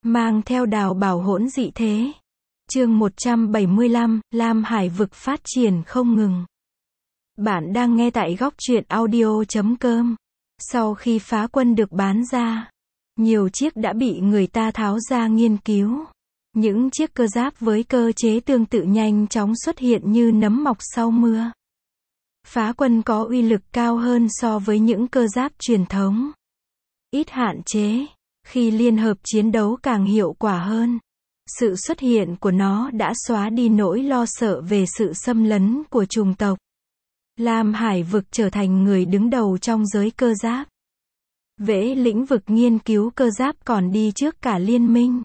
mang theo đào bảo hỗn dị thế. Chương 175, Lam Hải vực phát triển không ngừng. Bạn đang nghe tại góc truyện audio.com. Sau khi phá quân được bán ra, nhiều chiếc đã bị người ta tháo ra nghiên cứu. Những chiếc cơ giáp với cơ chế tương tự nhanh chóng xuất hiện như nấm mọc sau mưa. Phá quân có uy lực cao hơn so với những cơ giáp truyền thống. Ít hạn chế, khi liên hợp chiến đấu càng hiệu quả hơn. Sự xuất hiện của nó đã xóa đi nỗi lo sợ về sự xâm lấn của chủng tộc. Lam Hải vực trở thành người đứng đầu trong giới cơ giáp. Vẽ lĩnh vực nghiên cứu cơ giáp còn đi trước cả liên minh.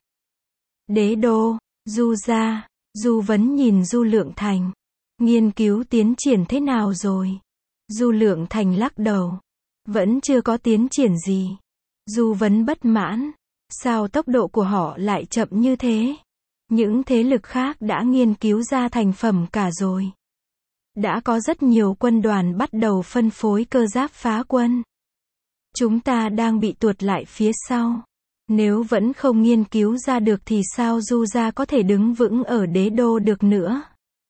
Đế đô, Du gia, Du Vấn nhìn Du Lượng Thành. Nghiên cứu tiến triển thế nào rồi? Du Lượng Thành lắc đầu. Vẫn chưa có tiến triển gì. Du Vấn bất mãn. Sao tốc độ của họ lại chậm như thế? Những thế lực khác đã nghiên cứu ra thành phẩm cả rồi. Đã có rất nhiều quân đoàn bắt đầu phân phối cơ giáp phá quân. Chúng ta đang bị tuột lại phía sau. Nếu vẫn không nghiên cứu ra được thì sao Du gia có thể đứng vững ở đế đô được nữa?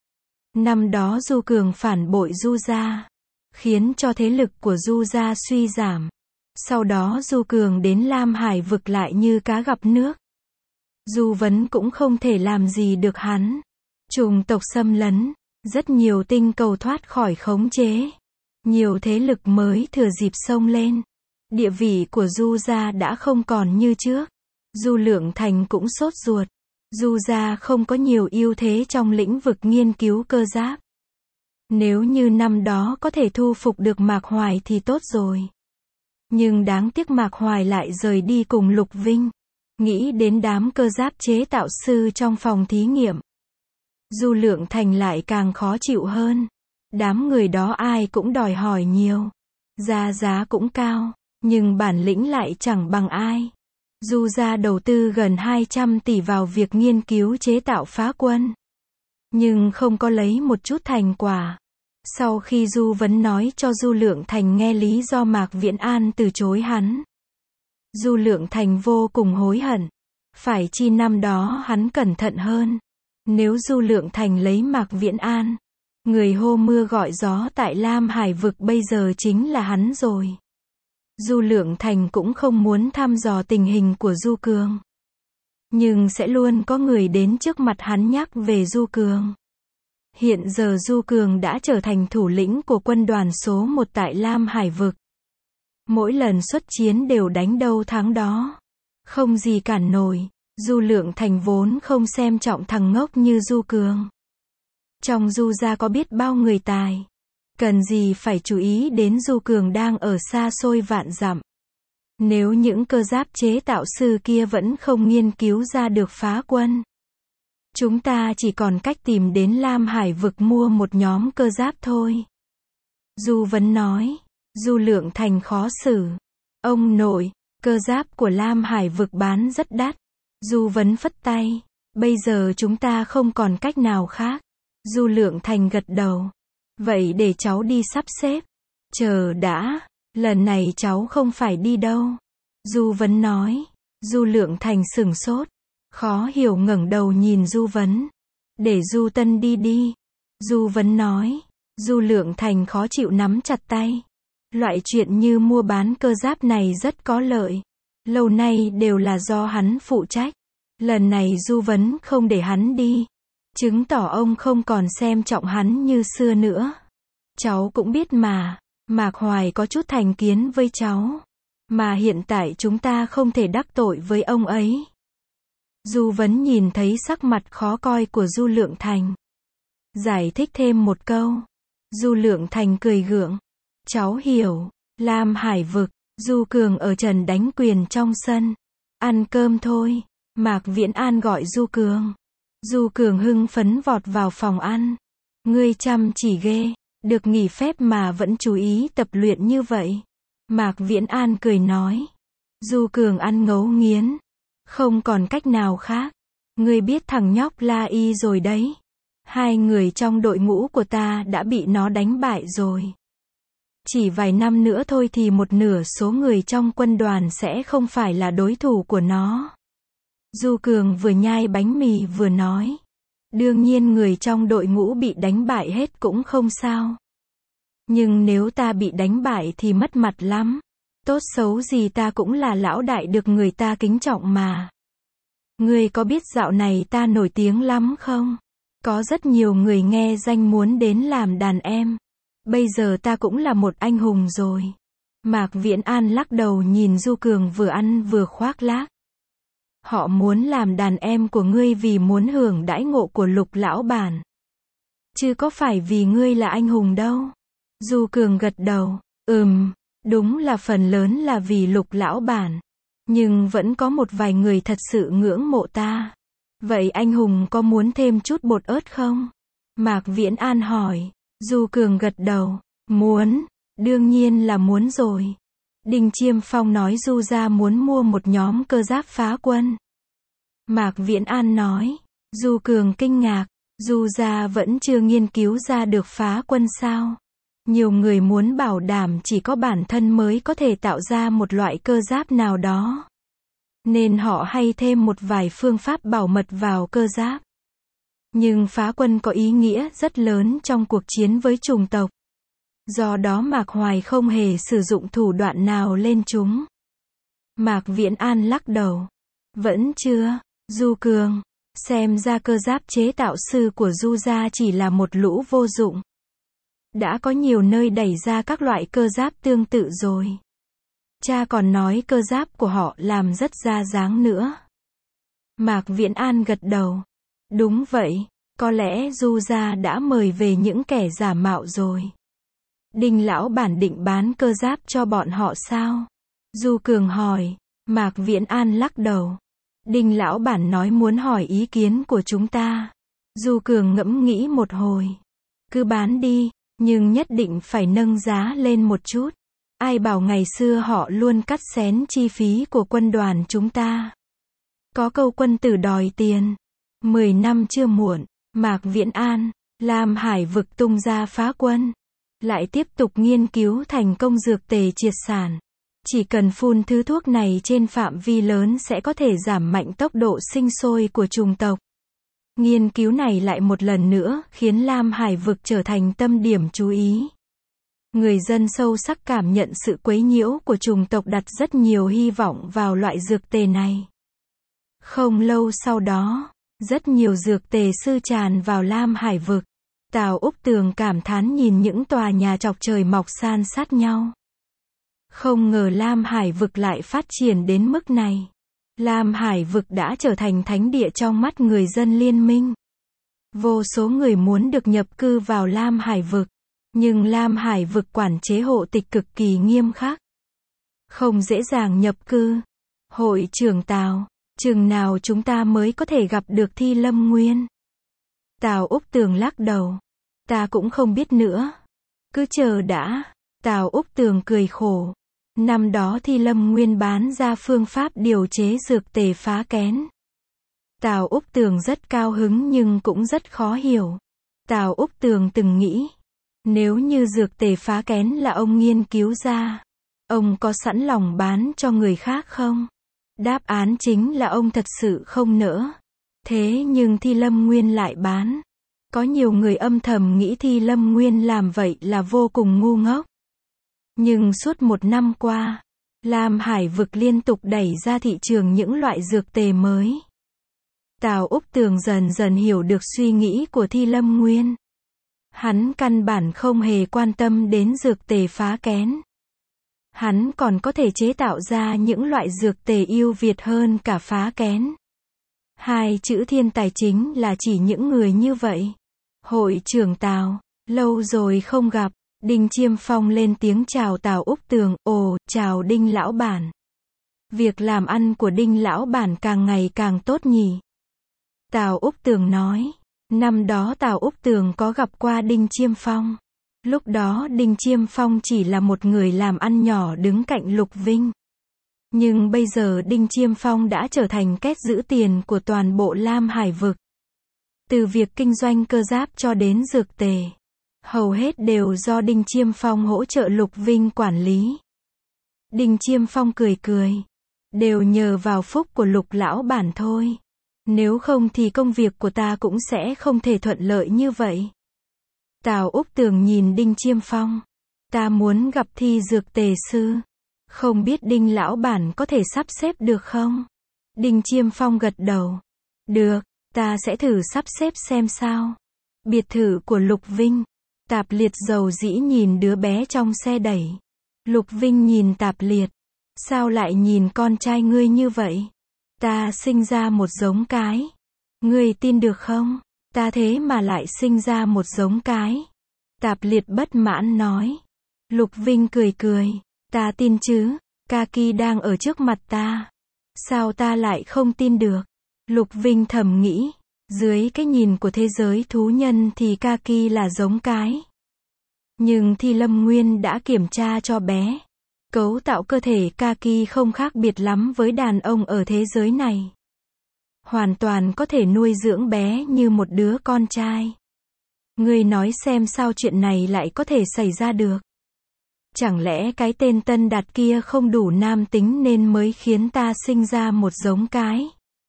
Năm đó Du Cường phản bội Du gia, khiến cho thế lực của Du gia suy giảm. Sau đó Du Cường đến Lam Hải vực lại như cá gặp nước. Du Vấn cũng không thể làm gì được hắn. Chủng tộc xâm lấn, rất nhiều tinh cầu thoát khỏi khống chế. Nhiều thế lực mới thừa dịp xông lên. Địa vị của Du gia đã không còn như trước. Du Lượng Thành cũng sốt ruột. Du gia không có nhiều ưu thế trong lĩnh vực nghiên cứu cơ giáp. Nếu như năm đó có thể thu phục được Mạc Hoài thì tốt rồi. Nhưng đáng tiếc Mạc Hoài lại rời đi cùng Lục Vinh. Nghĩ đến đám cơ giáp chế tạo sư trong phòng thí nghiệm. Du Lượng Thành lại càng khó chịu hơn. Đám người đó ai cũng đòi hỏi nhiều. Giá cũng cao, nhưng bản lĩnh lại chẳng bằng ai. Du gia đầu tư gần 200 tỷ vào việc nghiên cứu chế tạo phá quân. Nhưng không có lấy một chút thành quả. Sau khi Du Vấn nói cho Du Lượng Thành nghe lý do Mạc Viễn An từ chối hắn. Du Lượng Thành vô cùng hối hận. Phải chi năm đó hắn cẩn thận hơn. Nếu Du Lượng Thành lấy Mạc Viễn An, người hô mưa gọi gió tại Lam Hải vực bây giờ chính là hắn rồi. Du Lượng Thành cũng không muốn thăm dò tình hình của Du Cường. Nhưng sẽ luôn có người đến trước mặt hắn nhắc về Du Cường. Hiện giờ Du Cường đã trở thành thủ lĩnh của quân đoàn số 1 tại Lam Hải vực. Mỗi lần xuất chiến đều đánh đâu thắng đó. Không gì cản nổi. Du Lượng Thành vốn không xem trọng thằng ngốc như Du Cường. Trong Du gia có biết bao người tài. Cần gì phải chú ý đến Du Cường đang ở xa xôi vạn dặm. Nếu những cơ giáp chế tạo sư kia vẫn không nghiên cứu ra được phá quân, chúng ta chỉ còn cách tìm đến Lam Hải vực mua một nhóm cơ giáp thôi. Du Vấn nói. Du Lượng Thành khó xử. Ông nội, cơ giáp của Lam Hải vực bán rất đắt. Du Vấn phất tay. Bây giờ chúng ta không còn cách nào khác. Du Lượng Thành gật đầu. Vậy để cháu đi sắp xếp. Chờ đã, lần này cháu không phải đi đâu. Du Vấn nói. Du Lượng Thành sửng sốt. Khó hiểu ngẩng đầu nhìn Du Vấn. Để Du Tân đi đi. Du Vấn nói. Du Lượng Thành khó chịu nắm chặt tay. Loại chuyện như mua bán cơ giáp này rất có lợi. Lâu nay đều là do hắn phụ trách. Lần này Du Vấn không để hắn đi. Chứng tỏ ông không còn xem trọng hắn như xưa nữa. Cháu cũng biết mà. Mạc Hoài có chút thành kiến với cháu. Mà hiện tại chúng ta không thể đắc tội với ông ấy. Du Vấn nhìn thấy sắc mặt khó coi của Du Lượng Thành. Giải thích thêm một câu. Du Lượng Thành cười gượng. Cháu hiểu. Lam Hải vực. Du Cường ở trần đánh quyền trong sân. Ăn cơm thôi. Mạc Viễn An gọi Du Cường. Du Cường hưng phấn vọt vào phòng ăn. Ngươi chăm chỉ ghê. Được nghỉ phép mà vẫn chú ý tập luyện như vậy. Mạc Viễn An cười nói. Du Cường ăn ngấu nghiến. Không còn cách nào khác. Ngươi biết thằng nhóc La Y rồi đấy. 2 người trong đội ngũ của ta đã bị nó đánh bại rồi. Chỉ vài năm nữa thôi thì một nửa số người trong quân đoàn sẽ không phải là đối thủ của nó. Du Cường vừa nhai bánh mì vừa nói. Đương nhiên người trong đội ngũ bị đánh bại hết cũng không sao. Nhưng nếu ta bị đánh bại thì mất mặt lắm. Tốt xấu gì ta cũng là lão đại được người ta kính trọng mà. Ngươi có biết dạo này ta nổi tiếng lắm không? Có rất nhiều người nghe danh muốn đến làm đàn em. Bây giờ ta cũng là một anh hùng rồi. Mạc Viễn An lắc đầu nhìn Du Cường vừa ăn vừa khoác lác. Họ muốn làm đàn em của ngươi vì muốn hưởng đãi ngộ của Lục lão bản. Chứ có phải vì ngươi là anh hùng đâu. Du Cường gật đầu. Đúng là phần lớn là vì Lục lão bản. Nhưng vẫn có một vài người thật sự ngưỡng mộ ta. Vậy anh hùng có muốn thêm chút bột ớt không? Mạc Viễn An hỏi. Du Cường gật đầu. Muốn. Đương nhiên là muốn rồi. Đinh Chiêm Phong nói Du gia muốn mua một nhóm cơ giáp phá quân. Mạc Viễn An nói. Du Cường kinh ngạc. Du gia vẫn chưa nghiên cứu ra được phá quân sao? Nhiều người muốn bảo đảm chỉ có bản thân mới có thể tạo ra một loại cơ giáp nào đó. Nên họ hay thêm một vài phương pháp bảo mật vào cơ giáp. Nhưng phá quân có ý nghĩa rất lớn trong cuộc chiến với chủng tộc. Do đó Mạc Hoài không hề sử dụng thủ đoạn nào lên chúng. Mạc Viễn An lắc đầu. Vẫn chưa, Du Cường. Xem ra cơ giáp chế tạo sư của Du gia chỉ là một lũ vô dụng. Đã có nhiều nơi đẩy ra các loại cơ giáp tương tự rồi. Cha còn nói cơ giáp của họ làm rất ra dáng nữa. Mạc Viễn An gật đầu. Đúng vậy, có lẽ Du gia đã mời về những kẻ giả mạo rồi. Đinh lão bản định bán cơ giáp cho bọn họ sao? Du Cường hỏi. Mạc Viễn An lắc đầu. Đinh lão bản nói muốn hỏi ý kiến của chúng ta. Du Cường ngẫm nghĩ một hồi. Cứ bán đi, nhưng nhất định phải nâng giá lên một chút. Ai bảo ngày xưa họ luôn cắt xén chi phí của quân đoàn chúng ta. Có câu quân tử đòi tiền. 10 năm chưa muộn. Mạc Viễn An, Lam Hải vực tung ra phá quân. Lại tiếp tục nghiên cứu thành công dược tề triệt sản. Chỉ cần phun thứ thuốc này trên phạm vi lớn sẽ có thể giảm mạnh tốc độ sinh sôi của chủng tộc. Nghiên cứu này lại một lần nữa khiến Lam Hải vực trở thành tâm điểm chú ý. Người dân sâu sắc cảm nhận sự quấy nhiễu của chủng tộc đặt rất nhiều hy vọng vào loại dược tề này. Không lâu sau đó, rất nhiều dược tề sư tràn vào Lam Hải vực. Tào Úc Tường cảm thán nhìn những tòa nhà chọc trời mọc san sát nhau. Không ngờ Lam Hải vực lại phát triển đến mức này. Lam Hải vực đã trở thành thánh địa trong mắt người dân liên minh. Vô số người muốn được nhập cư vào Lam Hải vực. Nhưng Lam Hải vực quản chế hộ tịch cực kỳ nghiêm khắc. Không dễ dàng nhập cư. Hội trưởng Tào, chừng nào chúng ta mới có thể gặp được Thi Lâm Nguyên? Tào Úc Tường lắc đầu. Ta cũng không biết nữa. Cứ chờ đã. Tào Úc Tường cười khổ. Năm đó Thi Lâm Nguyên bán ra phương pháp điều chế dược tề phá kén. Tào Úc Tường rất cao hứng nhưng cũng rất khó hiểu. Tào Úc Tường từng nghĩ, nếu như dược tề phá kén là ông nghiên cứu ra, ông có sẵn lòng bán cho người khác không? Đáp án chính là ông thật sự không nỡ. Thế nhưng Thi Lâm Nguyên lại bán. Có nhiều người âm thầm nghĩ Thi Lâm Nguyên làm vậy là vô cùng ngu ngốc. Nhưng suốt một năm qua, Lam Hải vực liên tục đẩy ra thị trường những loại dược tề mới. Tào Úc Tường dần dần hiểu được suy nghĩ của Thi Lâm Nguyên. Hắn căn bản không hề quan tâm đến dược tề phá kén. Hắn còn có thể chế tạo ra những loại dược tề ưu việt hơn cả phá kén. Hai chữ thiên tài chính là chỉ những người như vậy. Hội trưởng Tào, lâu rồi không gặp. Đinh Chiêm Phong lên tiếng chào Tào Úc Tường. Ồ, chào Đinh lão bản. Việc làm ăn của Đinh lão bản càng ngày càng tốt nhỉ? Tào Úc Tường nói. Năm đó Tào Úc Tường có gặp qua Đinh Chiêm Phong. Lúc đó Đinh Chiêm Phong chỉ là một người làm ăn nhỏ đứng cạnh Lục Vinh. Nhưng bây giờ Đinh Chiêm Phong đã trở thành két giữ tiền của toàn bộ Lam Hải vực. Từ việc kinh doanh cơ giáp cho đến dược tề, hầu hết đều do Đinh Chiêm Phong hỗ trợ Lục Vinh quản lý. Đinh Chiêm Phong cười cười. đều nhờ vào phúc của Lục lão bản thôi. Nếu không thì công việc của ta cũng sẽ không thể thuận lợi như vậy. Tào Úc Tường nhìn Đinh Chiêm Phong. Ta muốn gặp Thi Dược Tề sư. Không biết Đinh lão bản có thể sắp xếp được không? Đinh Chiêm Phong gật đầu. Được, ta sẽ thử sắp xếp xem sao. Biệt thự của Lục Vinh. Tạp Liệt dầu dĩ nhìn đứa bé trong xe đẩy. Lục Vinh nhìn Tạp Liệt. Sao lại nhìn con trai ngươi như vậy? Ta sinh ra một giống cái. Ngươi tin được không? Ta thế mà lại sinh ra một giống cái. Tạp Liệt bất mãn nói. Lục Vinh cười cười. Ta tin chứ, Kaki đang ở trước mặt ta. Sao ta lại không tin được? Lục Vinh thầm nghĩ. Dưới cái nhìn của thế giới thú nhân thì Kaki là giống cái. Nhưng Thi Lâm Nguyên đã kiểm tra cho bé. Cấu tạo cơ thể Kaki không khác biệt lắm với đàn ông ở thế giới này. Hoàn toàn có thể nuôi dưỡng bé như một đứa con trai. Ngươi nói xem sao chuyện này lại có thể xảy ra được. Chẳng lẽ cái tên Tân Đạt kia không đủ nam tính nên mới khiến ta sinh ra một giống cái?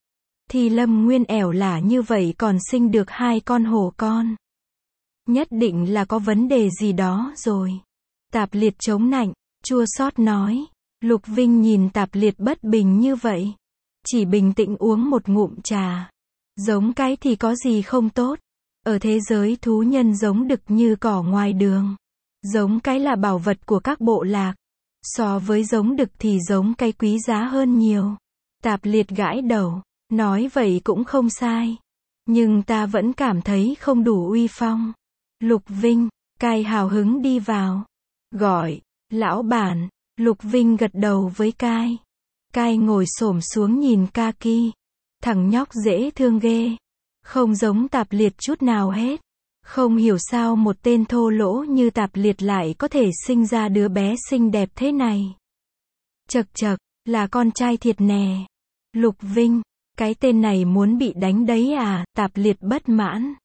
Thì Lâm Nguyên ẻo lả như vậy còn sinh được 2 con hổ con. Nhất định là có vấn đề gì đó rồi. Tạp Liệt chống nạnh, chua xót nói. Lục Vinh nhìn Tạp Liệt bất bình như vậy. Chỉ bình tĩnh uống một ngụm trà. Giống cái thì có gì không tốt. Ở thế giới thú nhân giống đực như cỏ ngoài đường. Giống cái là bảo vật của các bộ lạc. So với giống đực thì giống cái quý giá hơn nhiều. Tạp Liệt gãi đầu. Nói vậy cũng không sai. Nhưng ta vẫn cảm thấy không đủ uy phong. Lục Vinh, Cai hào hứng đi vào. Gọi, lão bản. Lục Vinh gật đầu với Cai. Cai ngồi xổm xuống nhìn Kaki. Thằng nhóc dễ thương ghê. Không giống Tạp Liệt chút nào hết. Không hiểu sao một tên thô lỗ như Tạp Liệt lại có thể sinh ra đứa bé xinh đẹp thế này. Chậc chậc, là con trai thiệt nè. Lục Vinh, cái tên này muốn bị đánh đấy à? Tạp Liệt bất mãn.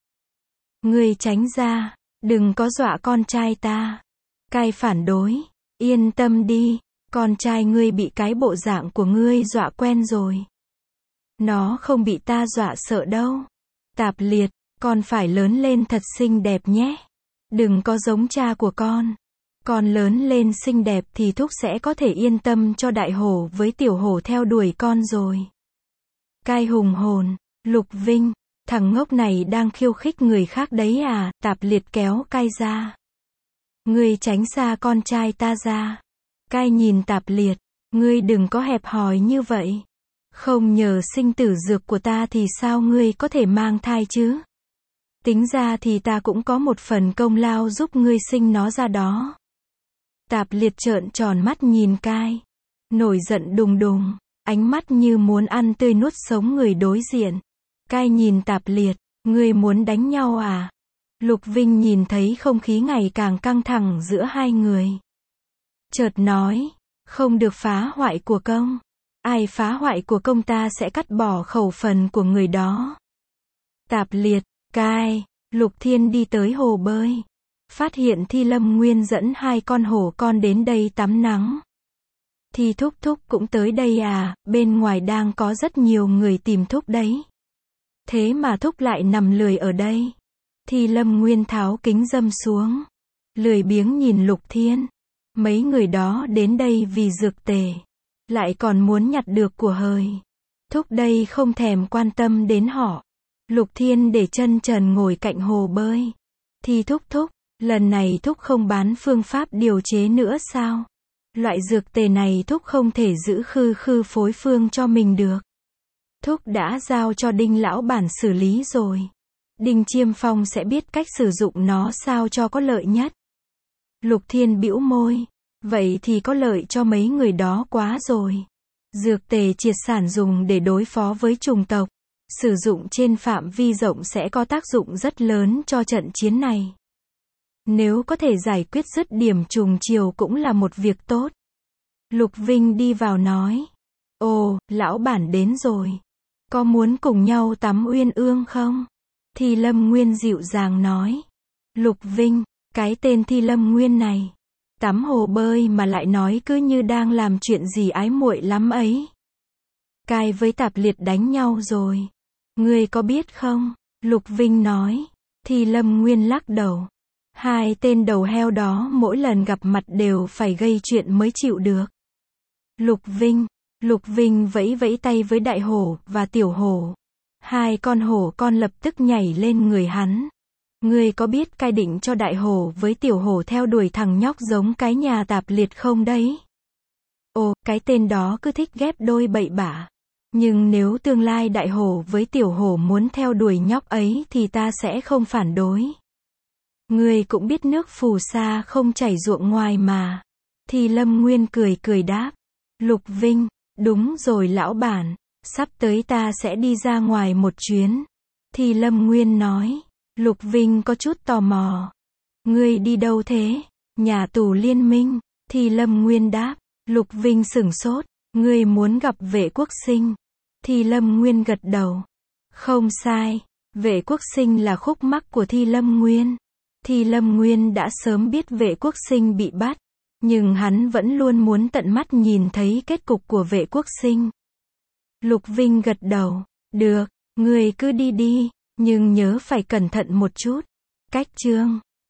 Ngươi tránh ra, đừng có dọa con trai ta. Cai phản đối. Yên tâm đi, con trai ngươi bị cái bộ dạng của ngươi dọa quen rồi. Nó không bị ta dọa sợ đâu. Tạp Liệt, con phải lớn lên thật xinh đẹp nhé. Đừng có giống cha của con. Con lớn lên xinh đẹp thì thúc sẽ có thể yên tâm cho đại hổ với tiểu hổ theo đuổi con rồi. Cai hùng hồn. Lục Vinh, thằng ngốc này đang khiêu khích người khác đấy à? Tạp Liệt kéo Cai ra. Ngươi tránh xa con trai ta ra. Cai nhìn Tạp Liệt. Ngươi đừng có hẹp hòi như vậy. Không nhờ sinh tử dược của ta thì sao ngươi có thể mang thai chứ? Tính ra thì ta cũng có một phần công lao giúp ngươi sinh nó ra đó. Tạp Liệt trợn tròn mắt nhìn Cai. Nổi giận đùng đùng. Ánh mắt như muốn ăn tươi nuốt sống người đối diện. Cai nhìn Tạp Liệt. Ngươi muốn đánh nhau à? Lục Vinh nhìn thấy không khí ngày càng căng thẳng giữa hai người. Chợt nói. Không được phá hoại của công. Ai phá hoại của công ta sẽ cắt bỏ khẩu phần của người đó. Tạp Liệt, Cai, Lục Thiên đi tới hồ bơi. Phát hiện Thi Lâm Nguyên dẫn 2 con hổ con đến đây tắm nắng. Thi thúc thúc cũng tới đây à? Bên ngoài đang có rất nhiều người tìm thúc đấy. Thế mà thúc lại nằm lười ở đây. Thi Lâm Nguyên tháo kính râm xuống. Lười biếng nhìn Lục Thiên. Mấy người đó đến đây vì dược tề. Lại còn muốn nhặt được của hời. Thúc đây không thèm quan tâm đến họ. Lục Thiên để chân trần ngồi cạnh hồ bơi. Thi thúc thúc, lần này thúc không bán phương pháp điều chế nữa sao? Loại dược tề này thúc không thể giữ khư phối phương cho mình được. Thúc đã giao cho Đinh lão bản xử lý rồi. Đinh Chiêm Phong sẽ biết cách sử dụng nó sao cho có lợi nhất. Lục Thiên bĩu môi. Vậy thì có lợi cho mấy người đó quá rồi. Dược tề triệt sản dùng để đối phó với chủng tộc. Sử dụng trên phạm vi rộng sẽ có tác dụng rất lớn cho trận chiến này. Nếu có thể giải quyết dứt điểm trùng chiều cũng là một việc tốt. Lục Vinh đi vào nói. Ồ, lão bản đến rồi. Có muốn cùng nhau tắm uyên ương không? Thi Lâm Nguyên dịu dàng nói. Lục Vinh, cái tên Thi Lâm Nguyên này. Tắm hồ bơi mà lại nói cứ như đang làm chuyện gì ái muội lắm ấy. Cai với Tạp Liệt đánh nhau rồi. Ngươi có biết không? Lục Vinh nói. Thì Lâm Nguyên lắc đầu. Hai tên đầu heo đó mỗi lần gặp mặt đều phải gây chuyện mới chịu được. Lục Vinh vẫy vẫy tay với Đại Hổ và Tiểu Hổ. Hai con hổ con lập tức nhảy lên người hắn. Ngươi có biết Cai định cho Đại Hổ với Tiểu Hổ theo đuổi thằng nhóc giống cái nhà Tạp Liệt không đấy? Ồ, cái tên đó cứ thích ghép đôi bậy bạ. Nhưng nếu tương lai Đại Hổ với Tiểu Hổ muốn theo đuổi nhóc ấy thì ta sẽ không phản đối. Ngươi cũng biết nước phù sa không chảy ruộng ngoài mà. Thì Lâm Nguyên cười cười đáp. Lục Vinh, đúng rồi lão bản, sắp tới ta sẽ đi ra ngoài một chuyến. Thì Lâm Nguyên nói. Lục Vinh có chút tò mò. Ngươi đi đâu thế? Nhà tù Liên Minh. Thì Lâm Nguyên đáp. Lục Vinh sửng sốt. Ngươi muốn gặp Vệ Quốc Sinh. Thì Lâm Nguyên gật đầu. Không sai. Vệ Quốc Sinh là khúc mắc của Thi Lâm Nguyên. Thì Lâm Nguyên đã sớm biết Vệ Quốc Sinh bị bắt. Nhưng hắn vẫn luôn muốn tận mắt nhìn thấy kết cục của Vệ Quốc Sinh. Lục Vinh gật đầu. Được, ngươi cứ đi đi, nhưng nhớ phải cẩn thận một chút. Cách chương